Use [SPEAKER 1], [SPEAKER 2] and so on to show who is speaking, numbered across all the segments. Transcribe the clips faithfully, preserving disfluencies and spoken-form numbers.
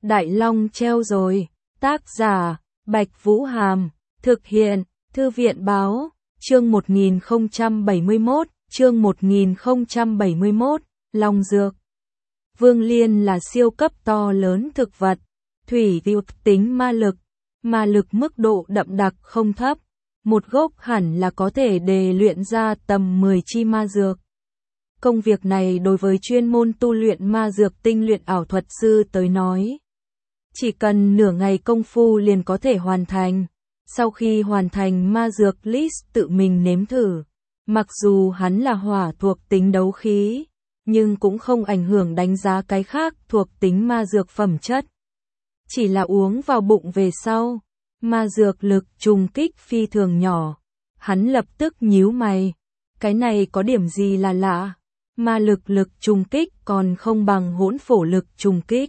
[SPEAKER 1] Đại Long treo rồi. Tác giả, Bạch Vũ Hàm. Thực hiện, Thư viện Báo. Chương một nghìn không trăm bảy mươi mốt, chương một nghìn không trăm bảy mươi mốt, Long Dược. Vương Liên là siêu cấp to lớn thực vật, thủy thuộc tính ma lực, ma lực mức độ đậm đặc không thấp, một gốc hẳn là có thể đề luyện ra tầm mười chi ma dược. Công việc này đối với chuyên môn tu luyện ma dược tinh luyện ảo thuật sư tới nói, chỉ cần nửa ngày công phu liền có thể hoàn thành. Sau khi hoàn thành ma dược, Liz tự mình nếm thử. Mặc dù hắn là hỏa thuộc tính đấu khí, nhưng cũng không ảnh hưởng đánh giá cái khác thuộc tính ma dược phẩm chất. Chỉ là uống vào bụng về sau, ma dược lực trùng kích phi thường nhỏ. Hắn lập tức nhíu mày. Cái này có điểm gì là lạ? Ma lực lực trùng kích còn không bằng hỗn phổ lực trùng kích.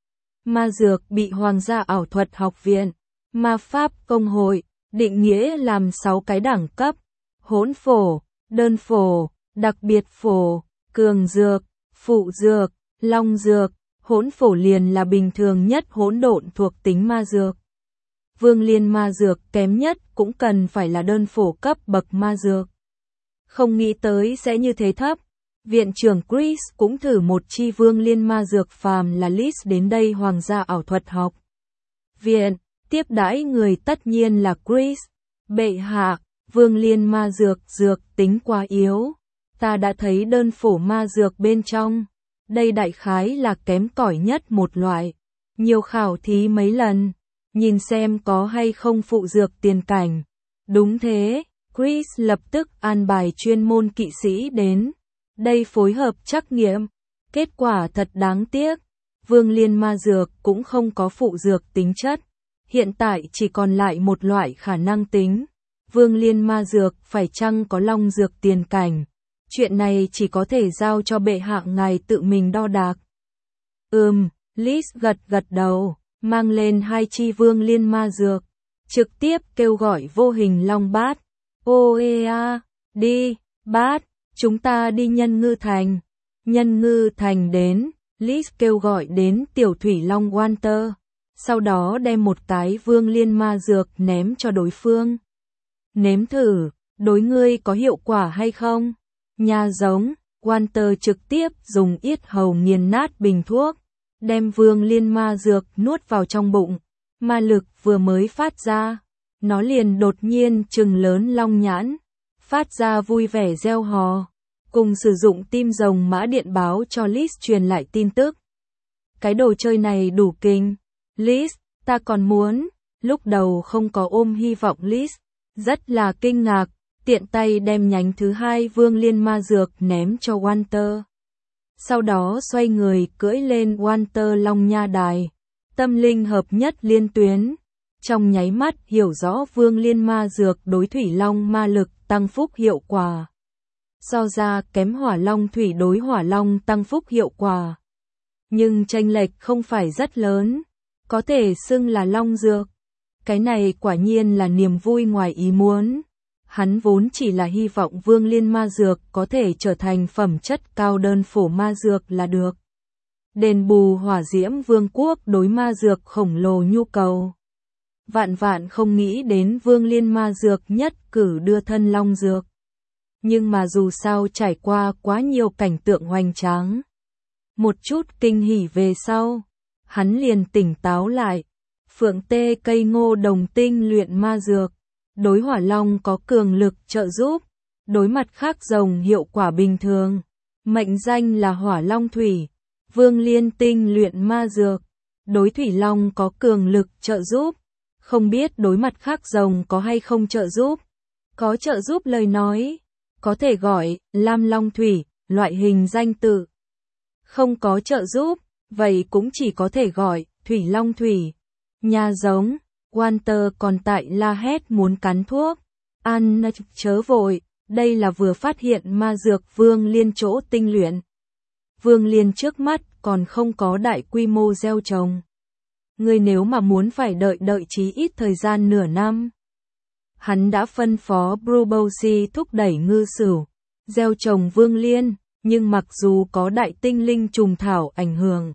[SPEAKER 1] Ma dược bị Hoàng gia ảo thuật học viện, ma pháp công hội, định nghĩa làm sáu cái đẳng cấp: hỗn phổ, đơn phổ, đặc biệt phổ, cường dược, phụ dược, long dược. Hỗn phổ liền là bình thường nhất hỗn độn thuộc tính ma dược. Vương Liên ma dược kém nhất cũng cần phải là đơn phổ cấp bậc ma dược. Không nghĩ tới sẽ như thế thấp. Viện trưởng Chris cũng thử một chi Vương Liên ma dược, phàm là Liz đến đây Hoàng gia ảo thuật học viện, tiếp đãi người tất nhiên là Chris. Bệ hạ, Vương Liên ma dược dược tính quá yếu. Ta đã thấy đơn phổ ma dược bên trong. Đây đại khái là kém cỏi nhất một loại. Nhiều khảo thí mấy lần, nhìn xem có hay không phụ dược tiền cảnh. Đúng thế, Chris lập tức an bài chuyên môn kỵ sĩ đến đây phối hợp trắc nghiệm. Kết quả thật đáng tiếc, Vương Liên ma dược cũng không có phụ dược tính chất. Hiện tại chỉ còn lại một loại khả năng tính. Vương Liên ma dược phải chăng có long dược tiền cảnh? Chuyện này chỉ có thể giao cho bệ hạ ngài tự mình đo đạc. Ừm, Liz gật gật đầu, mang lên hai chi Vương Liên ma dược, trực tiếp kêu gọi vô hình long bát. Oea, đi, bát, chúng ta đi Nhân Ngư Thành. Nhân Ngư Thành đến, Liz kêu gọi đến tiểu thủy long Walter, sau đó đem một cái Vương Liên ma dược ném cho đối phương. Nếm thử, đối ngươi có hiệu quả hay không? Nha giống, Walter trực tiếp dùng yết hầu nghiền nát bình thuốc, đem Vương Liên ma dược nuốt vào trong bụng. Ma lực vừa mới phát ra, nó liền đột nhiên trừng lớn long nhãn, phát ra vui vẻ reo hò, cùng sử dụng tim rồng mã điện báo cho Liz truyền lại tin tức. Cái đồ chơi này đủ kinh. Liz, ta còn muốn. Lúc đầu không có ôm hy vọng, Liz rất là kinh ngạc, tiện tay đem nhánh thứ hai Vương Liên ma dược ném cho Walter. Sau đó xoay người cưỡi lên Walter Long Nha Đài, tâm linh hợp nhất liên tuyến. Trong nháy mắt hiểu rõ Vương Liên ma dược đối thủy long ma lực tăng phúc hiệu quả. So ra kém hỏa long thủy đối hỏa long tăng phúc hiệu quả. Nhưng chênh lệch không phải rất lớn, có thể xưng là long dược. Cái này quả nhiên là niềm vui ngoài ý muốn. Hắn vốn chỉ là hy vọng Vương Liên ma dược có thể trở thành phẩm chất cao đơn phổ ma dược là được. Đền bù hỏa diễm vương quốc đối ma dược khổng lồ nhu cầu. Vạn vạn không nghĩ đến Vương Liên ma dược nhất cử đưa thân long dược. Nhưng mà dù sao trải qua quá nhiều cảnh tượng hoành tráng, một chút kinh hỉ về sau, hắn liền tỉnh táo lại. Phượng tê cây ngô đồng tinh luyện ma dược, đối hỏa long có cường lực trợ giúp, đối mặt khác rồng hiệu quả bình thường. Mệnh danh là hỏa long thủy. Vương Liên tinh luyện ma dược, đối thủy long có cường lực trợ giúp, không biết đối mặt khác rồng có hay không trợ giúp. Có trợ giúp lời nói, có thể gọi lam long thủy, loại hình danh tự. Không có trợ giúp, vậy cũng chỉ có thể gọi thủy long thủy. Nha giống, Walter còn tại la hét muốn cắn thuốc. An chớ vội, đây là vừa phát hiện ma dược Vương Liên chỗ tinh luyện. Vương Liên trước mắt còn không có đại quy mô gieo trồng. Ngươi nếu mà muốn phải đợi đợi chí ít thời gian nửa năm. Hắn đã phân phó Brubosi thúc đẩy ngư sửu, gieo trồng Vương Liên, nhưng mặc dù có đại tinh linh trùng thảo ảnh hưởng,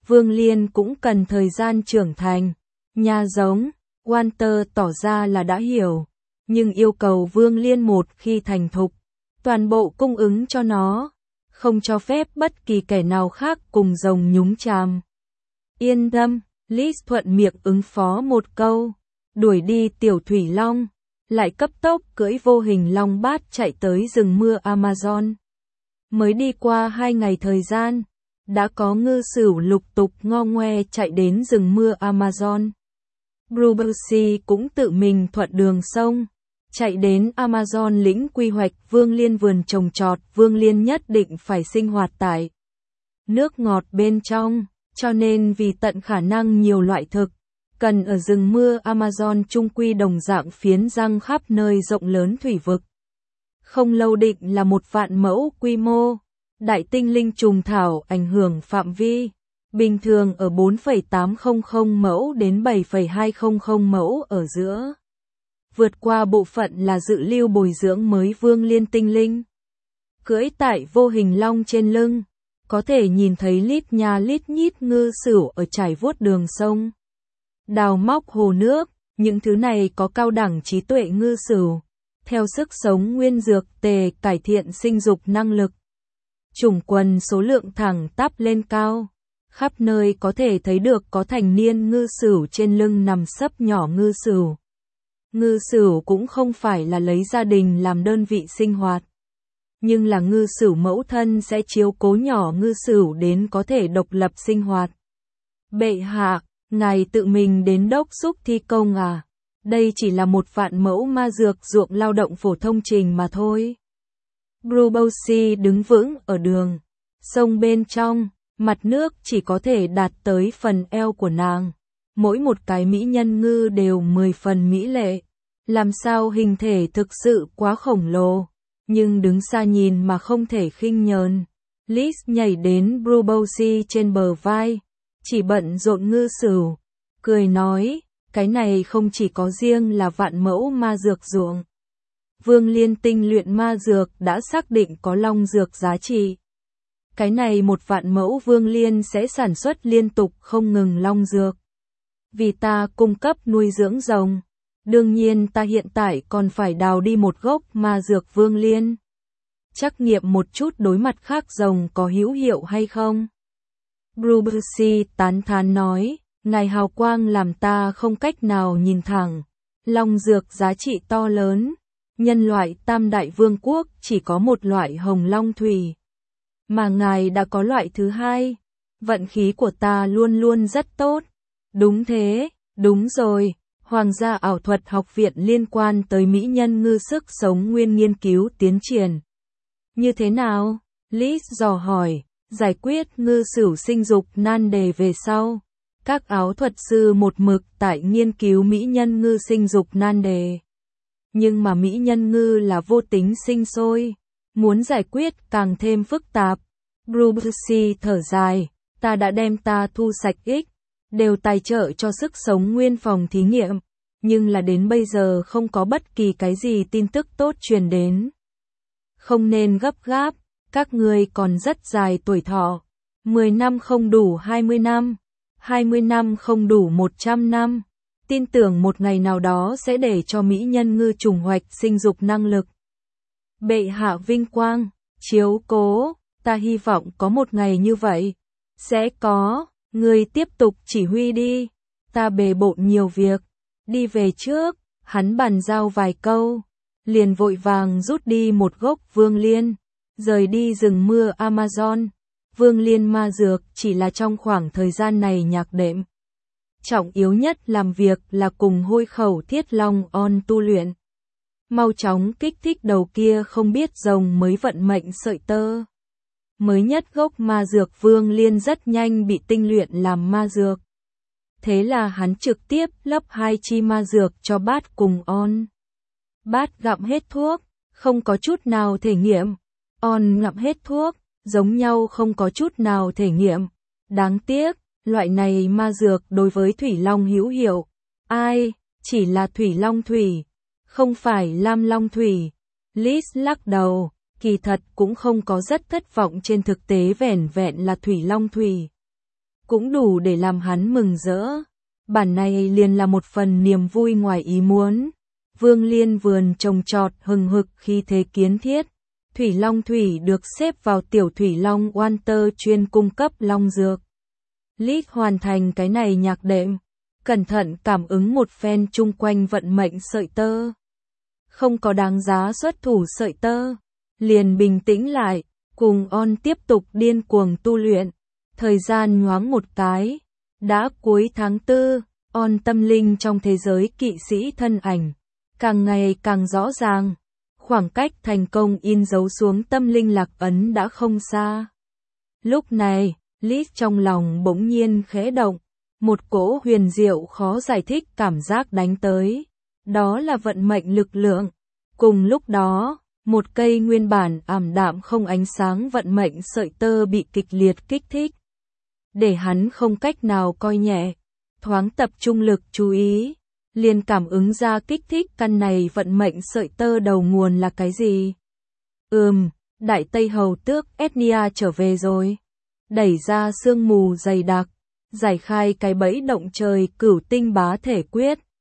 [SPEAKER 1] Vương Liên cũng cần thời gian trưởng thành. Nha giống, Walter tỏ ra là đã hiểu, nhưng yêu cầu Vương Liên một khi thành thục, toàn bộ cung ứng cho nó, không cho phép bất kỳ kẻ nào khác cùng rồng nhúng chàm. Yên tâm, Liz thuận miệng ứng phó một câu, đuổi đi tiểu thủy long, lại cấp tốc cưỡi vô hình long bát chạy tới rừng mưa Amazon. Mới đi qua hai ngày thời gian, đã có ngư sửu lục tục ngo ngoe chạy đến rừng mưa Amazon. Bruce cũng tự mình thuận đường sông, chạy đến Amazon lĩnh quy hoạch Vương Liên vườn trồng trọt. Vương Liên nhất định phải sinh hoạt tại nước ngọt bên trong, cho nên vì tận khả năng nhiều loại thực cần ở rừng mưa Amazon trung quy đồng dạng phiến răng khắp nơi rộng lớn thủy vực. Không lâu định là một vạn mẫu quy mô, đại tinh linh trùng thảo ảnh hưởng phạm vi, bình thường ở bốn phẩy tám không mẫu đến bảy phẩy hai không mẫu ở giữa. Vượt qua bộ phận là dự lưu bồi dưỡng mới Vương Liên tinh linh. Cưỡi tại vô hình long trên lưng, có thể nhìn thấy lít nha lít nhít ngư sửu ở trải vuốt đường sông. Đào móc hồ nước, những thứ này có cao đẳng trí tuệ ngư sửu, theo sức sống nguyên dược tề cải thiện sinh dục năng lực. Chủng quần số lượng thẳng tắp lên cao, khắp nơi có thể thấy được có thành niên ngư sửu trên lưng nằm sấp nhỏ ngư sửu. Ngư sửu cũng không phải là lấy gia đình làm đơn vị sinh hoạt, nhưng là ngư sửu mẫu thân sẽ chiếu cố nhỏ ngư sửu đến có thể độc lập sinh hoạt. Bệ hạ, ngài tự mình đến đốc xúc thi công à? Đây chỉ là một vạn mẫu ma dược ruộng lao động phổ thông trình mà thôi. Bruce đứng vững ở đường sông bên trong, mặt nước chỉ có thể đạt tới phần eo của nàng. Mỗi một cái mỹ nhân ngư đều mười phần mỹ lệ, làm sao hình thể thực sự quá khổng lồ, nhưng đứng xa nhìn mà không thể khinh nhờn. Liz nhảy đến Bruce trên bờ vai, chỉ bận rộn ngư sửu, cười nói, cái này không chỉ có riêng là vạn mẫu ma dược ruộng. Vương Liên tinh luyện ma dược đã xác định có long dược giá trị. Cái này một vạn mẫu Vương Liên sẽ sản xuất liên tục không ngừng long dược. Vì ta cung cấp nuôi dưỡng rồng, đương nhiên ta hiện tại còn phải đào đi một gốc ma dược Vương Liên. Trắc nghiệm một chút đối mặt khác rồng có hữu hiệu hay không? Bruce tán thán nói, ngài hào quang làm ta không cách nào nhìn thẳng. Long dược giá trị to lớn, nhân loại tam đại vương quốc chỉ có một loại hồng long thủy, mà ngài đã có loại thứ hai. Vận khí của ta luôn luôn rất tốt. Đúng thế, đúng rồi, Hoàng gia ảo thuật học viện liên quan tới mỹ nhân ngư sức sống nguyên nghiên cứu tiến triển. Như thế nào? Liz dò hỏi, giải quyết ngư sửu sinh dục nan đề về sau. Các áo thuật sư một mực tại nghiên cứu mỹ nhân ngư sinh dục nan đề. Nhưng mà mỹ nhân ngư là vô tính sinh sôi, muốn giải quyết càng thêm phức tạp. Bruce thở dài, ta đã đem ta thu sạch ích, đều tài trợ cho sức sống nguyên phòng thí nghiệm, nhưng là đến bây giờ không có bất kỳ cái gì tin tức tốt truyền đến. Không nên gấp gáp, các ngươi còn rất dài tuổi thọ, mười năm không đủ hai mươi năm, hai mươi năm không đủ một trăm năm, tin tưởng một ngày nào đó sẽ để cho mỹ nhân ngư trùng hoạch sinh dục năng lực. Bệ hạ vinh quang, chiếu cố, ta hy vọng có một ngày như vậy. Sẽ có, ngươi tiếp tục chỉ huy đi, ta bề bộn nhiều việc, đi về trước. Hắn bàn giao vài câu, liền vội vàng rút đi một gốc Vương Liên, rời đi rừng mưa Amazon. Vương Liên ma dược chỉ là trong khoảng thời gian này nhạc đệm. Trọng yếu nhất làm việc là cùng hôi khẩu thiết long on tu luyện. Mau chóng kích thích đầu kia không biết rồng mới vận mệnh sợi tơ. Mới nhất gốc ma dược Vương Liên rất nhanh bị tinh luyện làm ma dược. Thế là hắn trực tiếp lấp hai chi ma dược cho Bát cùng On. Bát gặm hết thuốc, không có chút nào thể nghiệm. On ngậm hết thuốc, giống nhau không có chút nào thể nghiệm. Đáng tiếc, loại này ma dược đối với Thủy Long hữu hiệu. Ai, chỉ là Thủy Long thủy, không phải Lam Long thủy. Liz lắc đầu, kỳ thật cũng không có rất thất vọng, trên thực tế vẻn vẹn là Thủy Long thủy. cũng đủ để làm hắn mừng rỡ. Bản này liền là một phần niềm vui ngoài ý muốn. Vương Liên vườn trồng trọt hừng hực khi thế kiến thiết. Thủy Long Thủy được xếp vào tiểu Thủy Long Water chuyên cung cấp long dược. Lít hoàn thành cái này nhạc đệm, cẩn thận cảm ứng một phen chung quanh vận mệnh sợi tơ. Không có đáng giá xuất thủ sợi tơ, liền bình tĩnh lại, cùng On tiếp tục điên cuồng tu luyện. Thời gian nhoáng một cái, đã cuối tháng tư, On tâm linh trong thế giới kỵ sĩ thân ảnh, càng ngày càng rõ ràng. Khoảng cách thành công in dấu xuống tâm linh lạc ấn đã không xa. Lúc này, Lít trong lòng bỗng nhiên khẽ động, một cỗ huyền diệu khó giải thích cảm giác đánh tới. Đó là vận mệnh lực lượng. Cùng lúc đó, một cây nguyên bản ảm đạm không ánh sáng vận mệnh sợi tơ bị kịch liệt kích thích. Để hắn không cách nào coi nhẹ, thoáng tập trung lực chú ý, liền cảm ứng ra kích thích căn này vận mệnh sợi tơ đầu nguồn là cái gì. Ừm, Đại Tây Hầu tước Ethnia trở về rồi. Đẩy ra sương mù dày đặc, giải khai cái bẫy động trời cửu tinh bá thể quyết.